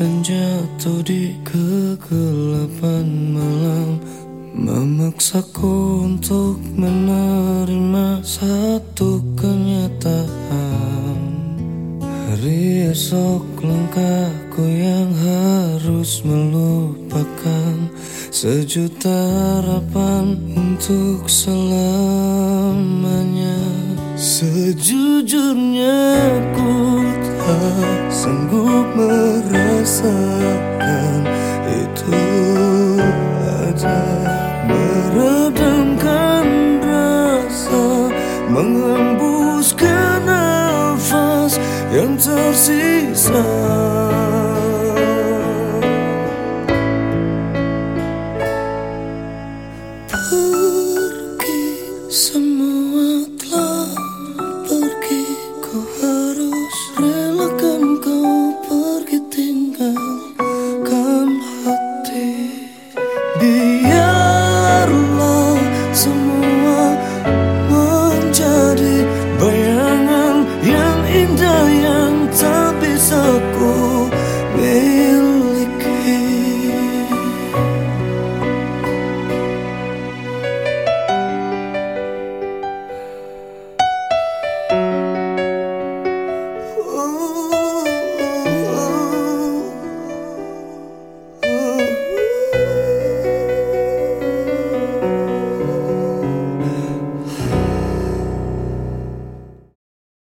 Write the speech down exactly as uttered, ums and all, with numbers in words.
dan jatuh di kegelapan malam, memaksaku untuk menerima satu kenyataan. Hari esok langkahku yang harus melupakan sejuta harapan untuk selamanya. Sejujurnya ku tak sanggup merasakan itu aja, meredamkan rasa, menghembuskan nafas yang tersisa